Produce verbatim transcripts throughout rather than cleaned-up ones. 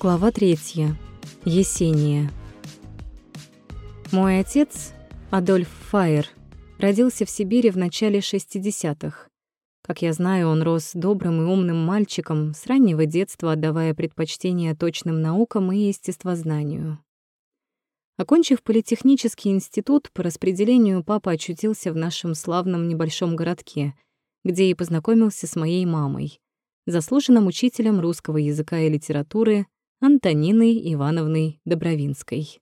Глава третья. Есения. Мой отец, Адольф Фаер, родился в Сибири в начале шестидесятых. Как я знаю, он рос добрым и умным мальчиком, с раннего детства отдавая предпочтение точным наукам и естествознанию. Окончив политехнический институт, по распределению папа очутился в нашем славном небольшом городке, где и познакомился с моей мамой, заслуженным учителем русского языка и литературы Антониной Ивановной Добровинской.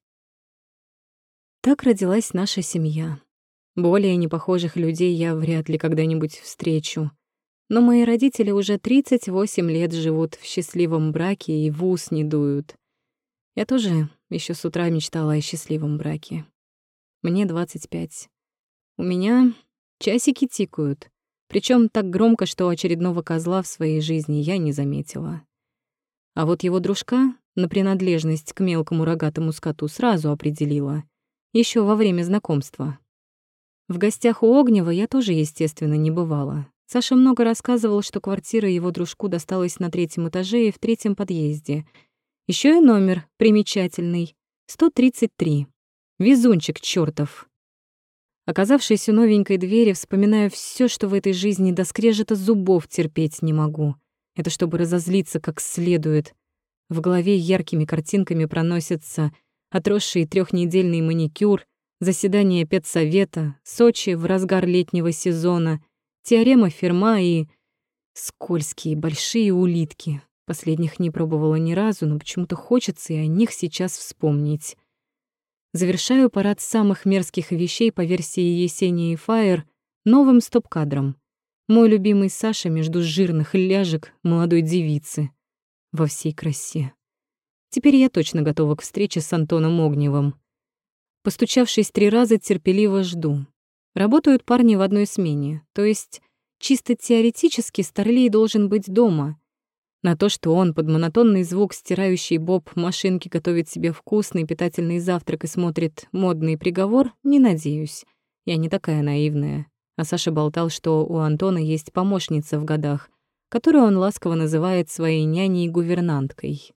Так родилась наша семья. Более непохожих людей я вряд ли когда-нибудь встречу. Но мои родители уже тридцать восемь лет живут в счастливом браке и в ус не дуют. Я тоже еще с утра мечтала о счастливом браке. Мне двадцать пять. У меня часики тикают, причем так громко, что очередного козла в своей жизни я не заметила. А вот его дружка на принадлежность к мелкому рогатому скоту сразу определила, еще во время знакомства. В гостях у Огнева я тоже, естественно, не бывала. Саша много рассказывал, что квартира его дружку досталась на третьем этаже и в третьем подъезде. Еще и номер примечательный — сто тридцать три. Везунчик чёртов. Оказавшись у новенькой двери, вспоминаю все, что в этой жизни до скрежета зубов терпеть не могу. Это чтобы разозлиться как следует. В голове яркими картинками проносится отросший трехнедельный маникюр, заседание педсовета, Сочи в разгар летнего сезона, теорема Ферма и скользкие большие улитки. Последних не пробовала ни разу, но почему-то хочется и о них сейчас вспомнить. Завершаю парад самых мерзких вещей по версии Есении Фаер новым стоп-кадром. Мой любимый Саша между жирных ляжек молодой девицы. Во всей красе. Теперь я точно готова к встрече с Антоном Огневым. Постучавшись три раза, терпеливо жду. Работают парни в одной смене, то есть чисто теоретически Старлей должен быть дома. На то, что он под монотонный звук стирающий боб машинки готовит себе вкусный питательный завтрак и смотрит модный приговор, не надеюсь. Я не такая наивная. А Саша болтал, что у Антона есть помощница в годах, которую он ласково называет своей няней-гувернанткой.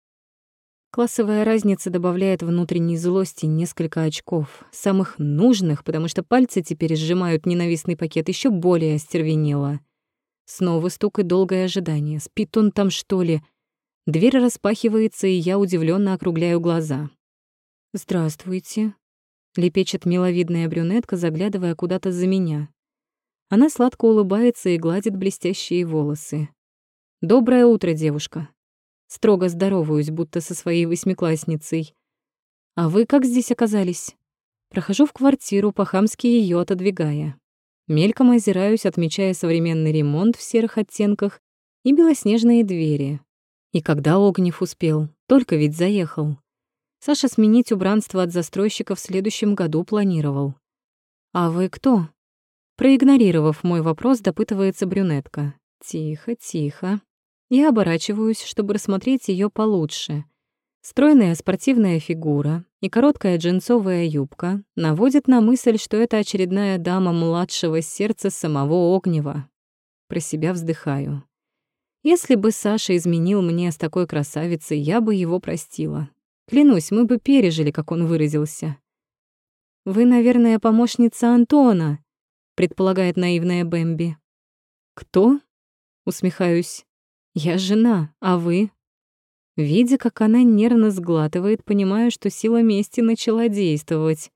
Классовая разница добавляет внутренней злости несколько очков, самых нужных, потому что пальцы теперь сжимают ненавистный пакет еще более остервенело. Снова стук и долгое ожидание. Спит он там, что ли? Дверь распахивается, и я удивленно округляю глаза. «Здравствуйте», — лепечет миловидная брюнетка, заглядывая куда-то за меня. Она сладко улыбается и гладит блестящие волосы. «Доброе утро, девушка». Строго здороваюсь, будто со своей восьмиклассницей. «А вы как здесь оказались?» Прохожу в квартиру, по-хамски её отодвигая. Мельком озираюсь, отмечая современный ремонт в серых оттенках и белоснежные двери. И когда Огнев успел, только ведь заехал. Саша сменить убранство от застройщика в следующем году планировал. «А вы кто?» Проигнорировав мой вопрос, допытывается брюнетка. Тихо, тихо. Я оборачиваюсь, чтобы рассмотреть её получше. Стройная спортивная фигура и короткая джинсовая юбка наводят на мысль, что это очередная дама младшего сердца самого Огнева. Про себя вздыхаю. Если бы Саша изменил мне с такой красавицей, я бы его простила. Клянусь, мы бы пережили, как он выразился. «Вы, наверное, помощница Антона», — предполагает наивная Бэмби. «Кто?» — усмехаюсь. «Я жена, а вы?» Видя, как она нервно сглатывает, понимаю, что сила мести начала действовать.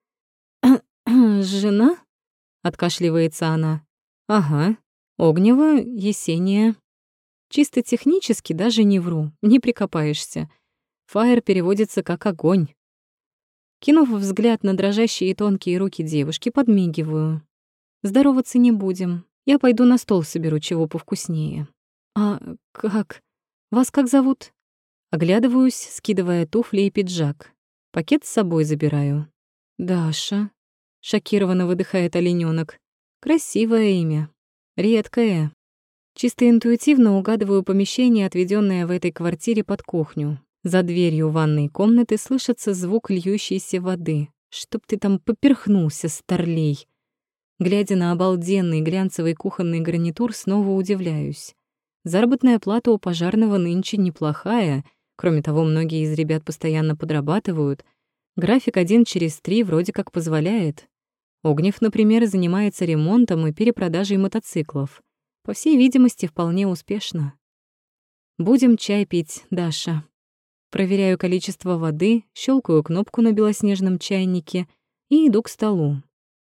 «Жена?» — откашливается она. «Ага, Огнева Есения». Чисто технически даже не вру, не прикопаешься. Фаер переводится как «огонь». Кинув взгляд на дрожащие тонкие руки девушки, подмигиваю. «Здороваться не будем. Я пойду на стол соберу чего повкуснее». «А как? Вас как зовут?» Оглядываюсь, скидывая туфли и пиджак. Пакет с собой забираю. «Даша», — шокированно выдыхает оленёнок. «Красивое имя. Редкое». Чисто интуитивно угадываю помещение, отведённое в этой квартире под кухню. За дверью ванной комнаты слышится звук льющейся воды. «Чтоб ты там поперхнулся, старлей!» Глядя на обалденный глянцевый кухонный гарнитур, снова удивляюсь. Заработная плата у пожарного нынче неплохая, Кроме того, многие из ребят постоянно подрабатывают. График один через три вроде как позволяет. Огнев, например, занимается ремонтом и перепродажей мотоциклов. По всей видимости, вполне успешно. Будем чай пить, Даша. Проверяю количество воды, щелкаю кнопку на белоснежном чайнике и иду к столу.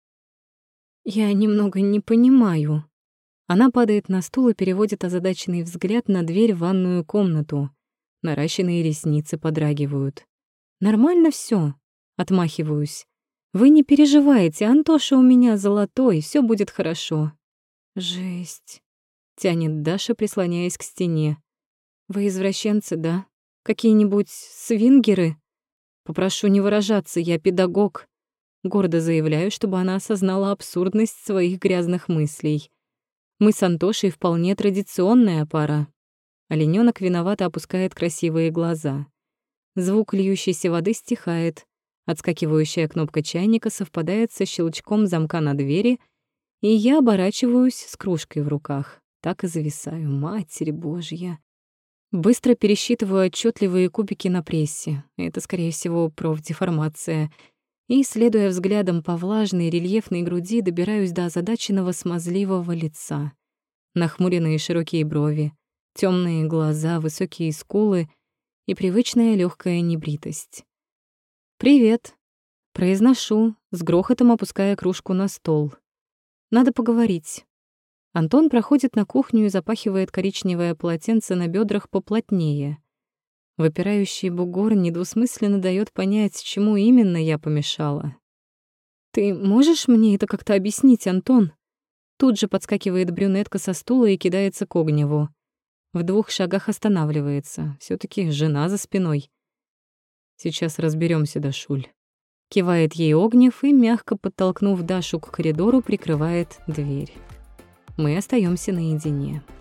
Я немного не понимаю. Она падает на стул и переводит озадаченный взгляд на дверь в ванную комнату. Наращенные ресницы подрагивают. Нормально всё, отмахиваюсь. Вы не переживайте, Антоша у меня золотой, всё будет хорошо. Жесть, тянет Даша, прислоняясь к стене. Вы извращенцы, да? Какие-нибудь свингеры? Попрошу не выражаться, я педагог. Гордо заявляю, чтобы она осознала абсурдность своих грязных мыслей. Мы с Антошей вполне традиционная пара. Оленёнок виновато опускает красивые глаза. Звук льющейся воды стихает. Отскакивающая кнопка чайника совпадает со щелчком замка на двери, и я оборачиваюсь с кружкой в руках. Так и зависаю. Матерь Божья. Быстро пересчитываю отчетливые кубики на прессе. Это, скорее всего, профдеформация. И, следуя взглядом по влажной рельефной груди, добираюсь до озадаченного смазливого лица. Нахмуренные широкие брови, темные глаза, высокие скулы и привычная легкая небритость. «Привет», — произношу, с грохотом опуская кружку на стол. «Надо поговорить». Антон проходит на кухню и запахивает коричневое полотенце на бедрах поплотнее. Выпирающий бугор недвусмысленно дает понять, чему именно я помешала. «Ты можешь мне это как-то объяснить, Антон?» Тут же подскакивает брюнетка со стула и кидается к Огневу. В двух шагах останавливается. все таки жена за спиной. «Сейчас разберемся, Дашуль». Кивает ей Огнев и, мягко подтолкнув Дашу к коридору, прикрывает дверь. Мы остаемся наедине.